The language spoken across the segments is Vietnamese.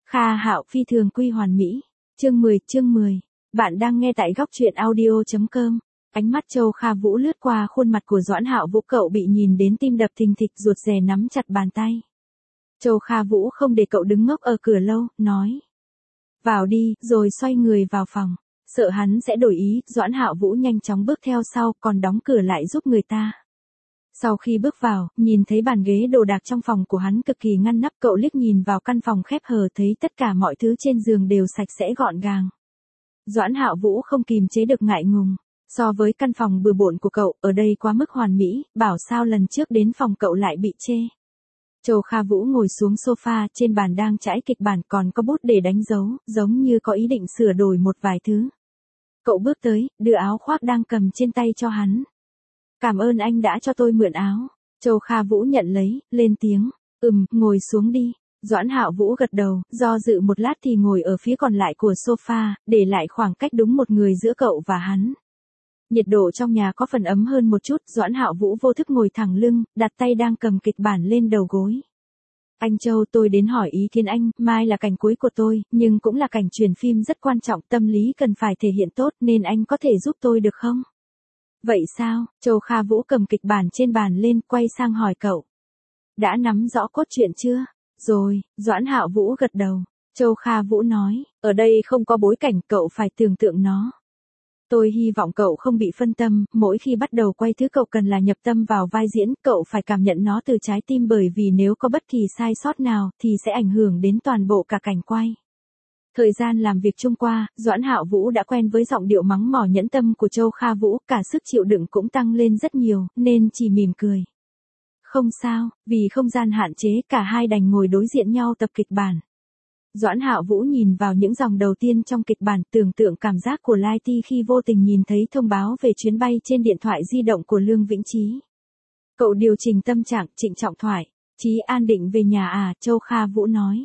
Kha Hạo phi thường quy hoàn mỹ. Chương 10. Bạn đang nghe tại góc truyện audio.com. Ánh mắt Châu Kha Vũ lướt qua khuôn mặt của Doãn Hạo Vũ, cậu bị nhìn đến tim đập thình thịch, ruột rè nắm chặt bàn tay. Châu Kha Vũ không để cậu đứng ngốc ở cửa lâu, nói: "Vào đi", rồi xoay người vào phòng. Sợ hắn sẽ đổi ý, Doãn Hạo Vũ nhanh chóng bước theo sau, còn đóng cửa lại giúp người ta. Sau khi bước vào, nhìn thấy bàn ghế đồ đạc trong phòng của hắn cực kỳ ngăn nắp, cậu liếc nhìn vào căn phòng khép hờ thấy tất cả mọi thứ trên giường đều sạch sẽ gọn gàng. Doãn Hạo Vũ không kìm chế được ngại ngùng. So với căn phòng bừa bộn của cậu, ở đây quá mức hoàn mỹ, bảo sao lần trước đến phòng cậu lại bị chê. Châu Kha Vũ ngồi xuống sofa, trên bàn đang trải kịch bản, còn có bút để đánh dấu, giống như có ý định sửa đổi một vài thứ. Cậu bước tới, đưa áo khoác đang cầm trên tay cho hắn. "Cảm ơn anh đã cho tôi mượn áo." Châu Kha Vũ nhận lấy, lên tiếng: "Ngồi xuống đi." Doãn Hạo Vũ gật đầu, do dự một lát thì ngồi ở phía còn lại của sofa, để lại khoảng cách đúng một người giữa cậu và hắn. Nhiệt độ trong nhà có phần ấm hơn một chút, Doãn Hạo Vũ vô thức ngồi thẳng lưng, đặt tay đang cầm kịch bản lên đầu gối. "Anh Châu, tôi đến hỏi ý kiến anh, mai là cảnh cuối của tôi, nhưng cũng là cảnh truyền phim rất quan trọng, tâm lý cần phải thể hiện tốt, nên anh có thể giúp tôi được không?" "Vậy sao?" Châu Kha Vũ cầm kịch bản trên bàn lên, quay sang hỏi cậu. "Đã nắm rõ cốt truyện chưa?" "Rồi." Doãn Hạo Vũ gật đầu. Châu Kha Vũ nói: "Ở đây không có bối cảnh, cậu phải tưởng tượng nó. Tôi hy vọng cậu không bị phân tâm, mỗi khi bắt đầu quay thứ cậu cần là nhập tâm vào vai diễn, cậu phải cảm nhận nó từ trái tim, bởi vì nếu có bất kỳ sai sót nào, thì sẽ ảnh hưởng đến toàn bộ cả cảnh quay." Thời gian làm việc chung qua, Doãn Hạo Vũ đã quen với giọng điệu mắng mỏ nhẫn tâm của Châu Kha Vũ, cả sức chịu đựng cũng tăng lên rất nhiều, nên chỉ mỉm cười. "Không sao." Vì không gian hạn chế, cả hai đành ngồi đối diện nhau tập kịch bản. Doãn Hạo Vũ nhìn vào những dòng đầu tiên trong kịch bản, tưởng tượng cảm giác của Lai Ti khi vô tình nhìn thấy thông báo về chuyến bay trên điện thoại di động của Lương Vĩnh Chí. Cậu điều chỉnh tâm trạng, trịnh trọng thoại: "Chí An định về nhà à?" Châu Kha Vũ nói.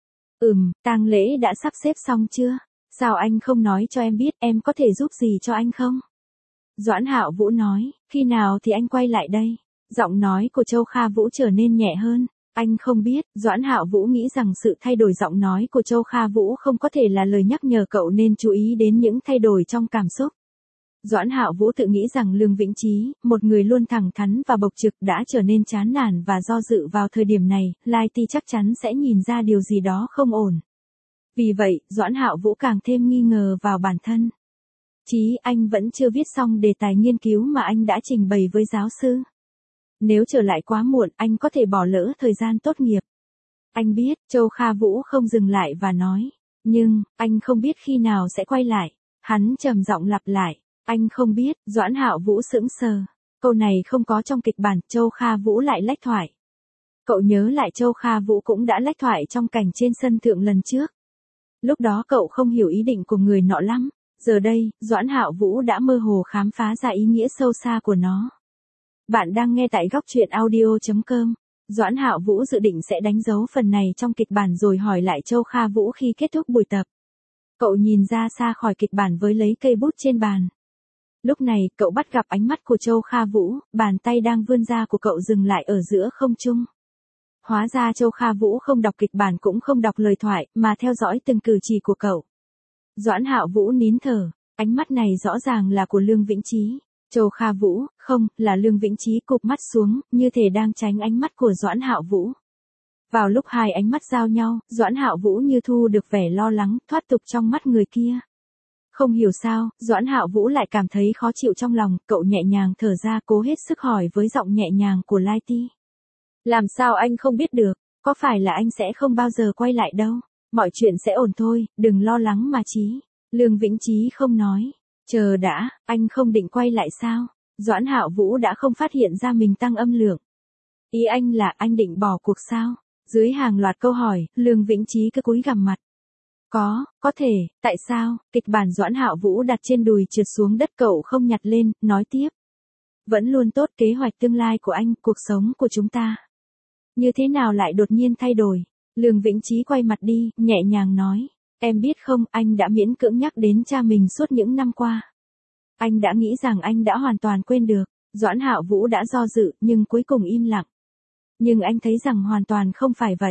Tang lễ đã sắp xếp xong chưa? Sao anh không nói cho em biết, em có thể giúp gì cho anh không?" Doãn Hạo Vũ nói. "Khi nào thì anh quay lại đây?" Giọng nói của Châu Kha Vũ trở nên nhẹ hơn. "Anh không biết." Doãn Hạo Vũ nghĩ rằng sự thay đổi giọng nói của Châu Kha Vũ không có thể là lời nhắc nhở cậu nên chú ý đến những thay đổi trong cảm xúc. Doãn Hạo Vũ tự nghĩ rằng Lương Vĩnh Chí, một người luôn thẳng thắn và bộc trực, đã trở nên chán nản và do dự vào thời điểm này, Lai Ti chắc chắn sẽ nhìn ra điều gì đó không ổn. Vì vậy, Doãn Hạo Vũ càng thêm nghi ngờ vào bản thân. "Chí, anh vẫn chưa viết xong đề tài nghiên cứu mà anh đã trình bày với giáo sư. Nếu trở lại quá muộn, anh có thể bỏ lỡ thời gian tốt nghiệp." "Anh biết." Châu Kha Vũ không dừng lại và nói. "Nhưng, anh không biết khi nào sẽ quay lại." Hắn trầm giọng lặp lại. "Anh không biết." Doãn Hạo Vũ sững sờ. Câu này không có trong kịch bản, Châu Kha Vũ lại lách thoại. Cậu nhớ lại Châu Kha Vũ cũng đã lách thoại trong cảnh trên sân thượng lần trước. Lúc đó cậu không hiểu ý định của người nọ lắm. Giờ đây, Doãn Hạo Vũ đã mơ hồ khám phá ra ý nghĩa sâu xa của nó. Bạn đang nghe tại góc truyện audio.com. Doãn Hạo Vũ dự định sẽ đánh dấu phần này trong kịch bản rồi hỏi lại Châu Kha Vũ khi kết thúc buổi tập. Cậu nhìn ra xa khỏi kịch bản với lấy cây bút trên bàn. Lúc này, cậu bắt gặp ánh mắt của Châu Kha Vũ, bàn tay đang vươn ra của cậu dừng lại ở giữa không trung. Hóa ra Châu Kha Vũ không đọc kịch bản cũng không đọc lời thoại, mà theo dõi từng cử chỉ của cậu. Doãn Hạo Vũ nín thở, ánh mắt này rõ ràng là của Lương Vĩnh Chí. Châu Kha Vũ, không, là Lương Vĩnh Chí cụp mắt xuống, như thể đang tránh ánh mắt của Doãn Hạo Vũ. Vào lúc hai ánh mắt giao nhau, Doãn Hạo Vũ như thu được vẻ lo lắng, thoát tục trong mắt người kia. Không hiểu sao, Doãn Hạo Vũ lại cảm thấy khó chịu trong lòng, cậu nhẹ nhàng thở ra, cố hết sức hỏi với giọng nhẹ nhàng của Lai Ti. "Làm sao anh không biết được, có phải là anh sẽ không bao giờ quay lại đâu, mọi chuyện sẽ ổn thôi, đừng lo lắng mà Chí." Lương Vĩnh Chí không nói. "Chờ đã, anh không định quay lại sao?" Doãn Hạo Vũ đã không phát hiện ra mình tăng âm lượng. "Ý anh là anh định bỏ cuộc sao?" Dưới hàng loạt câu hỏi, Lương Vĩnh Chí cứ cúi gằm mặt. Có thể." "Tại sao?" Kịch bản Doãn Hạo Vũ đặt trên đùi trượt xuống đất, cậu không nhặt lên, nói tiếp. "Vẫn luôn tốt, kế hoạch tương lai của anh, cuộc sống của chúng ta. Như thế nào lại đột nhiên thay đổi?" Lương Vĩnh Chí quay mặt đi, nhẹ nhàng nói. "Em biết không, anh đã miễn cưỡng nhắc đến cha mình suốt những năm qua. Anh đã nghĩ rằng anh đã hoàn toàn quên được." Doãn Hạo Vũ đã do dự, nhưng cuối cùng im lặng. "Nhưng anh thấy rằng hoàn toàn không phải vậy."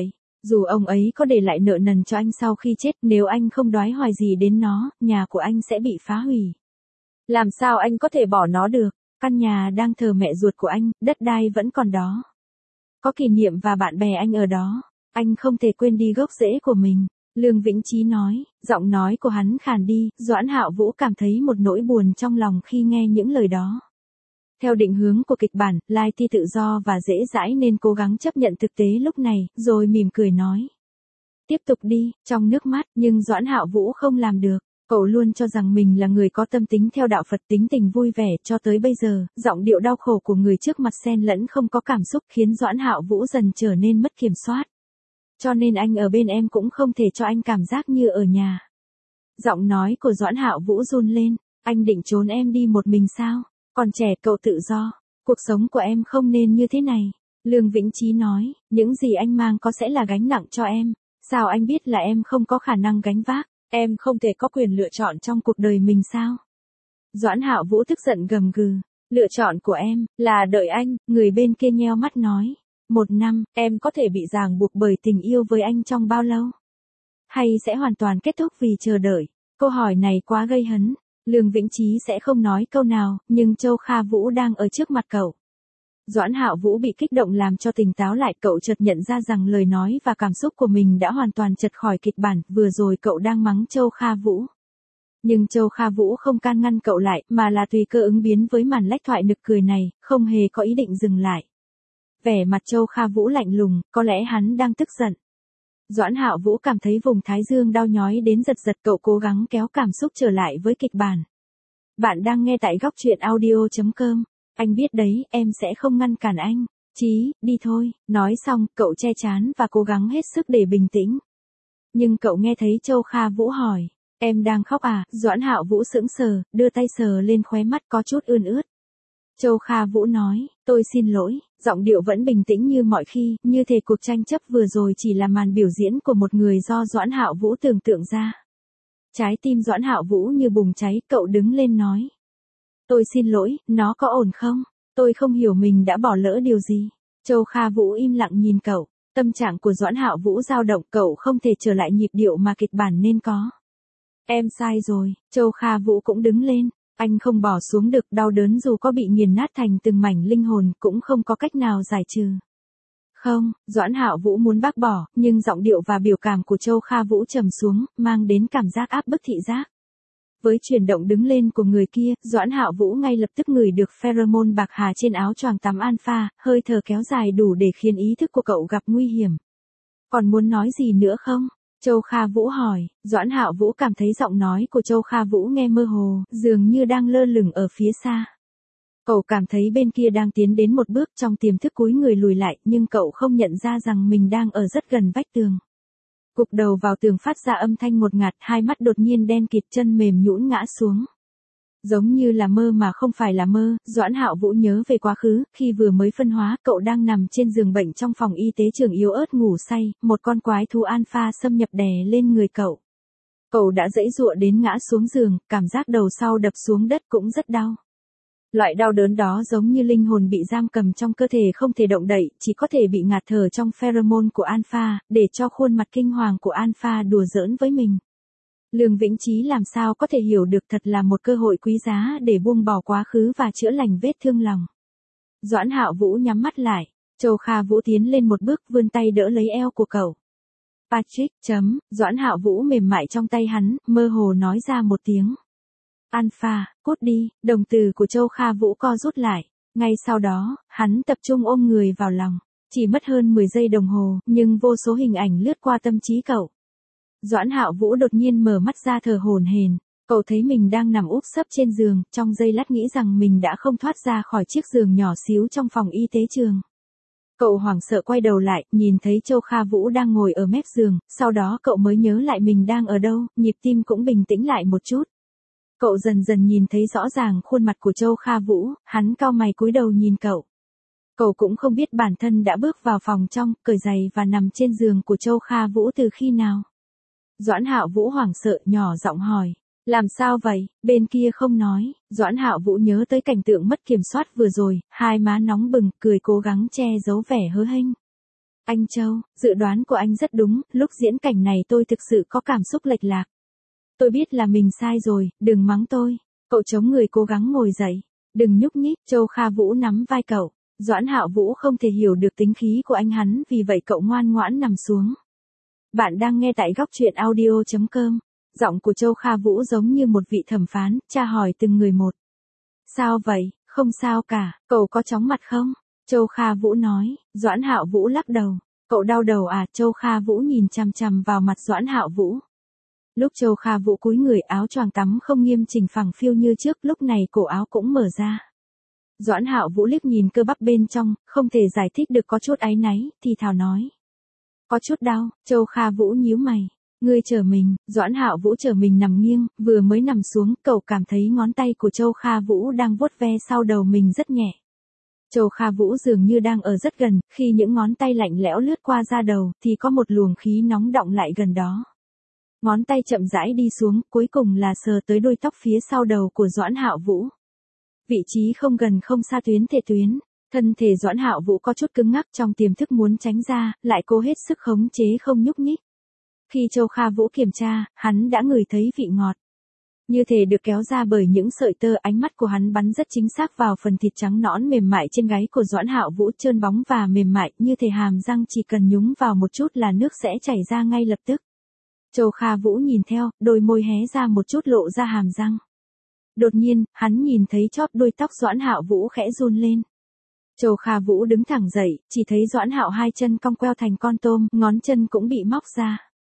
Dù ông ấy có để lại nợ nần cho anh sau khi chết, nếu anh không đoái hoài gì đến nó, nhà của anh sẽ bị phá hủy. Làm sao anh có thể bỏ nó được? Căn nhà đang thờ mẹ ruột của anh, đất đai vẫn còn đó. Có kỷ niệm và bạn bè anh ở đó. Anh không thể quên đi gốc rễ của mình. Lương Vĩnh Chí nói, giọng nói của hắn khàn đi, Doãn Hạo Vũ cảm thấy một nỗi buồn trong lòng khi nghe những lời đó. Theo định hướng của kịch bản, Lai Ti tự do và dễ dãi nên cố gắng chấp nhận thực tế lúc này, rồi mỉm cười nói. Tiếp tục đi, trong nước mắt, nhưng Doãn Hạo Vũ không làm được. Cậu luôn cho rằng mình là người có tâm tính theo đạo Phật, tính tình vui vẻ cho tới bây giờ, giọng điệu đau khổ của người trước mặt xen lẫn không có cảm xúc khiến Doãn Hạo Vũ dần trở nên mất kiểm soát. Cho nên anh ở bên em cũng không thể cho anh cảm giác như ở nhà. Giọng nói của Doãn Hạo Vũ run lên, anh định trốn em đi một mình sao? Còn trẻ cậu tự do, cuộc sống của em không nên như thế này. Lương Vĩnh Chí nói, những gì anh mang có sẽ là gánh nặng cho em. Sao anh biết là em không có khả năng gánh vác? Em không thể có quyền lựa chọn trong cuộc đời mình sao? Doãn Hạo Vũ tức giận gầm gừ. Lựa chọn của em là đợi anh, người bên kia nheo mắt nói. 1 năm, em có thể bị ràng buộc bởi tình yêu với anh trong bao lâu? Hay sẽ hoàn toàn kết thúc vì chờ đợi? Câu hỏi này quá gây hấn. Lương Vĩnh Chí sẽ không nói câu nào, nhưng Châu Kha Vũ đang ở trước mặt cậu. Doãn Hạo Vũ bị kích động làm cho tỉnh táo lại, cậu chợt nhận ra rằng lời nói và cảm xúc của mình đã hoàn toàn chật khỏi kịch bản, vừa rồi cậu đang mắng Châu Kha Vũ. Nhưng Châu Kha Vũ không can ngăn cậu lại, mà là tùy cơ ứng biến với màn lách thoại nực cười này, không hề có ý định dừng lại. Vẻ mặt Châu Kha Vũ lạnh lùng, có lẽ hắn đang tức giận. Doãn Hạo Vũ cảm thấy vùng thái dương đau nhói đến giật giật, cậu cố gắng kéo cảm xúc trở lại với kịch bản. Bạn đang nghe tại góc truyện audio.com. Anh biết đấy, em sẽ không ngăn cản anh. Chí, đi thôi. Nói xong, cậu che trán và cố gắng hết sức để bình tĩnh. Nhưng cậu nghe thấy Châu Kha Vũ hỏi, em đang khóc à? Doãn Hạo Vũ sững sờ, đưa tay sờ lên khóe mắt có chút ươn ướt. Châu Kha Vũ nói, tôi xin lỗi, giọng điệu vẫn bình tĩnh như mọi khi, như thể cuộc tranh chấp vừa rồi chỉ là màn biểu diễn của một người do Doãn Hạo Vũ tưởng tượng ra. Trái tim Doãn Hạo Vũ như bùng cháy, cậu đứng lên nói. Tôi xin lỗi, nó có ổn không? Tôi không hiểu mình đã bỏ lỡ điều gì. Châu Kha Vũ im lặng nhìn cậu, tâm trạng của Doãn Hạo Vũ dao động, cậu không thể trở lại nhịp điệu mà kịch bản nên có. Em sai rồi, Châu Kha Vũ cũng đứng lên. Anh không bỏ xuống được, đau đớn dù có bị nghiền nát thành từng mảnh linh hồn cũng không có cách nào giải trừ. Không, Doãn Hạo Vũ muốn bác bỏ, nhưng giọng điệu và biểu cảm của Châu Kha Vũ trầm xuống, mang đến cảm giác áp bức thị giác. Với chuyển động đứng lên của người kia, Doãn Hạo Vũ ngay lập tức ngửi được pheromone bạc hà trên áo choàng tắm alpha, hơi thở kéo dài đủ để khiến ý thức của cậu gặp nguy hiểm. Còn muốn nói gì nữa không? Châu Kha Vũ hỏi. Doãn Hạo Vũ cảm thấy giọng nói của Châu Kha Vũ nghe mơ hồ, dường như đang lơ lửng ở phía xa. Cậu cảm thấy bên kia đang tiến đến một bước, trong tiềm thức cúi người lùi lại, nhưng cậu không nhận ra rằng mình đang ở rất gần vách tường. Gục đầu vào tường phát ra âm thanh ngột ngạt, hai mắt đột nhiên đen kịt, chân mềm nhũn ngã xuống. Giống như là mơ mà không phải là mơ, Doãn Hạo Vũ nhớ về quá khứ, khi vừa mới phân hóa, cậu đang nằm trên giường bệnh trong phòng y tế trường yếu ớt ngủ say, một con quái thú alpha xâm nhập đè lên người cậu. Cậu đã giãy giụa đến ngã xuống giường, cảm giác đầu sau đập xuống đất cũng rất đau. Loại đau đớn đó giống như linh hồn bị giam cầm trong cơ thể không thể động đậy, chỉ có thể bị ngạt thở trong pheromone của alpha, để cho khuôn mặt kinh hoàng của alpha đùa giỡn với mình. Lương Vĩnh Chí làm sao có thể hiểu được, thật là một cơ hội quý giá để buông bỏ quá khứ và chữa lành vết thương lòng. Doãn Hạo Vũ nhắm mắt lại, Châu Kha Vũ tiến lên một bước, vươn tay đỡ lấy eo của cậu. Patrick, Doãn Hạo Vũ mềm mại trong tay hắn, mơ hồ nói ra một tiếng. Alpha, cút đi, đồng tử của Châu Kha Vũ co rút lại. Ngay sau đó, hắn tập trung ôm người vào lòng. Chỉ mất hơn 10 giây đồng hồ, nhưng vô số hình ảnh lướt qua tâm trí cậu. Doãn Hạo Vũ đột nhiên mở mắt ra thở hổn hển. Cậu thấy mình đang nằm úp sấp trên giường, trong giây lát nghĩ rằng mình đã không thoát ra khỏi chiếc giường nhỏ xíu trong phòng y tế trường. Cậu hoảng sợ quay đầu lại, nhìn thấy Châu Kha Vũ đang ngồi ở mép giường, sau đó cậu mới nhớ lại mình đang ở đâu, nhịp tim cũng bình tĩnh lại một chút. Cậu dần dần nhìn thấy rõ ràng khuôn mặt của Châu Kha Vũ, hắn cau mày cúi đầu nhìn cậu. Cậu cũng không biết bản thân đã bước vào phòng trong, cởi giày và nằm trên giường của Châu Kha Vũ từ khi nào. Doãn Hạo Vũ hoảng sợ nhỏ giọng hỏi, làm sao vậy? Bên kia không nói. Doãn Hạo Vũ nhớ tới cảnh tượng mất kiểm soát vừa rồi, hai má nóng bừng, cười cố gắng che giấu vẻ hớ hênh. Anh Châu, dự đoán của anh rất đúng, lúc diễn cảnh này tôi thực sự có cảm xúc lệch lạc. Tôi biết là mình sai rồi, đừng mắng tôi. Cậu chống người cố gắng ngồi dậy. Đừng nhúc nhích, Châu Kha Vũ nắm vai cậu. Doãn Hạo Vũ không thể hiểu được tính khí của anh hắn, vì vậy cậu ngoan ngoãn nằm xuống. Bạn đang nghe tại góc truyện audio.com. Giọng của Châu Kha Vũ giống như một vị thẩm phán, tra hỏi từng người một. Sao vậy, không sao cả, cậu có chóng mặt không? Châu Kha Vũ nói. Doãn Hạo Vũ lắc đầu. Cậu đau đầu à? Châu Kha Vũ nhìn chằm chằm vào mặt Doãn Hạo Vũ. Lúc Châu Kha Vũ cúi người, áo choàng tắm không nghiêm chỉnh phẳng phiu như trước, lúc này cổ áo cũng mở ra. Doãn Hạo Vũ liếc nhìn cơ bắp bên trong, không thể giải thích được, có chút áy náy, thì thào nói. Có chút đau. Châu Kha Vũ nhíu mày. Ngươi chờ mình. Doãn Hạo Vũ chờ mình nằm nghiêng, vừa mới nằm xuống, cậu cảm thấy ngón tay của Châu Kha Vũ đang vuốt ve sau đầu mình rất nhẹ. Châu Kha Vũ dường như đang ở rất gần, khi những ngón tay lạnh lẽo lướt qua da đầu, thì có một luồng khí nóng đọng lại gần đó. Ngón tay chậm rãi đi xuống, cuối cùng là sờ tới đuôi tóc phía sau đầu của Doãn Hạo Vũ. Vị trí không gần không xa tuyến thể tuyến, thân thể Doãn Hạo Vũ có chút cứng ngắc, trong tiềm thức muốn tránh ra, lại cố hết sức khống chế không nhúc nhích. Khi Châu Kha Vũ kiểm tra, hắn đã ngửi thấy vị ngọt. Như thể được kéo ra bởi những sợi tơ, ánh mắt của hắn bắn rất chính xác vào phần thịt trắng nõn mềm mại trên gáy của Doãn Hạo Vũ, trơn bóng và mềm mại, như thể hàm răng chỉ cần nhúng vào một chút là nước sẽ chảy ra ngay lập tức. Châu Kha Vũ nhìn theo, đôi môi hé ra một chút lộ ra hàm răng. Đột nhiên, hắn nhìn thấy chóp đuôi tóc Doãn Hạo Vũ khẽ run lên. Châu Kha Vũ đứng thẳng dậy, chỉ thấy Doãn Hạo hai chân cong queo thành con tôm, ngón chân cũng bị móc ra.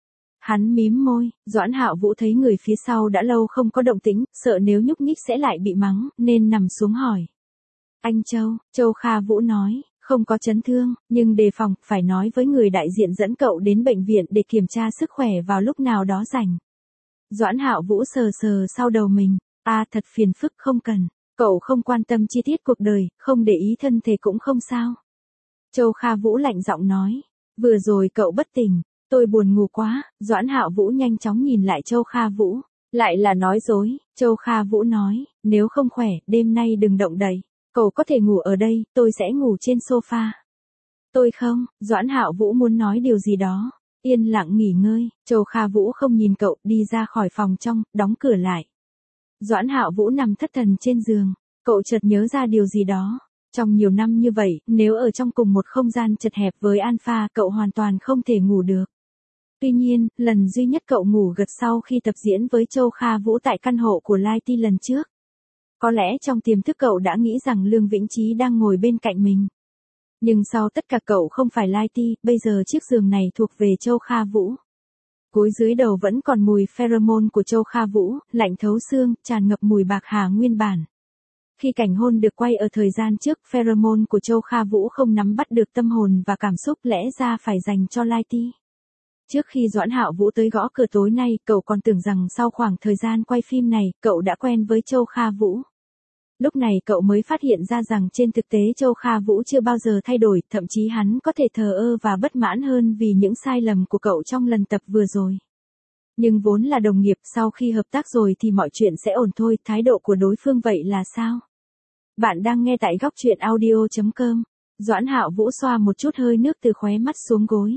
Hắn mím môi, Doãn Hạo Vũ thấy người phía sau đã lâu không có động tĩnh, sợ nếu nhúc nhích sẽ lại bị mắng, nên nằm xuống hỏi. Anh Châu, Châu Kha Vũ nói, không có chấn thương, nhưng đề phòng, phải nói với người đại diện dẫn cậu đến bệnh viện để kiểm tra sức khỏe vào lúc nào đó rảnh. Doãn Hạo Vũ sờ sờ sau đầu mình, thật phiền phức, không cần, cậu không quan tâm chi tiết cuộc đời, không để ý thân thể cũng không sao. Châu Kha Vũ lạnh giọng nói, vừa rồi cậu bất tỉnh. Tôi buồn ngủ quá. Doãn Hạo Vũ nhanh chóng nhìn lại Châu Kha Vũ. Lại là nói dối. Châu Kha Vũ nói, nếu không khỏe, đêm nay đừng động đậy. Cậu có thể ngủ ở đây, tôi sẽ ngủ trên sofa. Tôi không. Doãn Hạo Vũ muốn nói điều gì đó. Yên lặng nghỉ ngơi. Châu Kha Vũ không nhìn cậu, đi ra khỏi phòng trong, đóng cửa lại. Doãn Hạo Vũ nằm thất thần trên giường. Cậu chợt nhớ ra điều gì đó. Trong nhiều năm như vậy, nếu ở trong cùng một không gian chật hẹp với Alpha, cậu hoàn toàn không thể ngủ được. Tuy nhiên, lần duy nhất cậu ngủ gật sau khi tập diễn với Châu Kha Vũ tại căn hộ của Lai Ti lần trước. Có lẽ trong tiềm thức cậu đã nghĩ rằng Lương Vĩnh Chí đang ngồi bên cạnh mình. Nhưng sau tất cả cậu không phải Lai Ti, bây giờ chiếc giường này thuộc về Châu Kha Vũ. Gối dưới đầu vẫn còn mùi pheromone của Châu Kha Vũ, lạnh thấu xương, tràn ngập mùi bạc hà nguyên bản. Khi cảnh hôn được quay ở thời gian trước, pheromone của Châu Kha Vũ không nắm bắt được tâm hồn và cảm xúc, lẽ ra phải dành cho Lai Ti. Trước khi Doãn Hạo Vũ tới gõ cửa tối nay, cậu còn tưởng rằng sau khoảng thời gian quay phim này, cậu đã quen với Châu Kha Vũ. Lúc này cậu mới phát hiện ra rằng trên thực tế Châu Kha Vũ chưa bao giờ thay đổi, thậm chí hắn có thể thờ ơ và bất mãn hơn vì những sai lầm của cậu trong lần tập vừa rồi. Nhưng vốn là đồng nghiệp, sau khi hợp tác rồi thì mọi chuyện sẽ ổn thôi, thái độ của đối phương vậy là sao? Bạn đang nghe tại góc truyện audio.com. Doãn Hạo Vũ xoa một chút hơi nước từ khóe mắt xuống gối.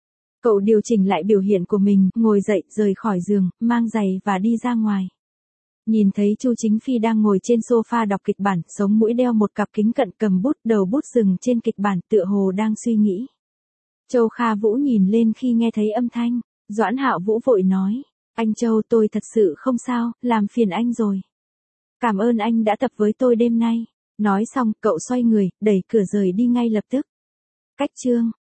Cậu điều chỉnh lại biểu hiện của mình, ngồi dậy, rời khỏi giường, mang giày và đi ra ngoài. Nhìn thấy Chu Chính Phi đang ngồi trên sofa đọc kịch bản, sống mũi đeo một cặp kính cận, cầm bút, đầu bút dừng trên kịch bản, tựa hồ đang suy nghĩ. Châu Kha Vũ nhìn lên khi nghe thấy âm thanh. Doãn Hạo Vũ vội nói, anh Châu, tôi thật sự không sao, làm phiền anh rồi. Cảm ơn anh đã tập với tôi đêm nay. Nói xong, cậu xoay người, đẩy cửa rời đi ngay lập tức. Cách chương.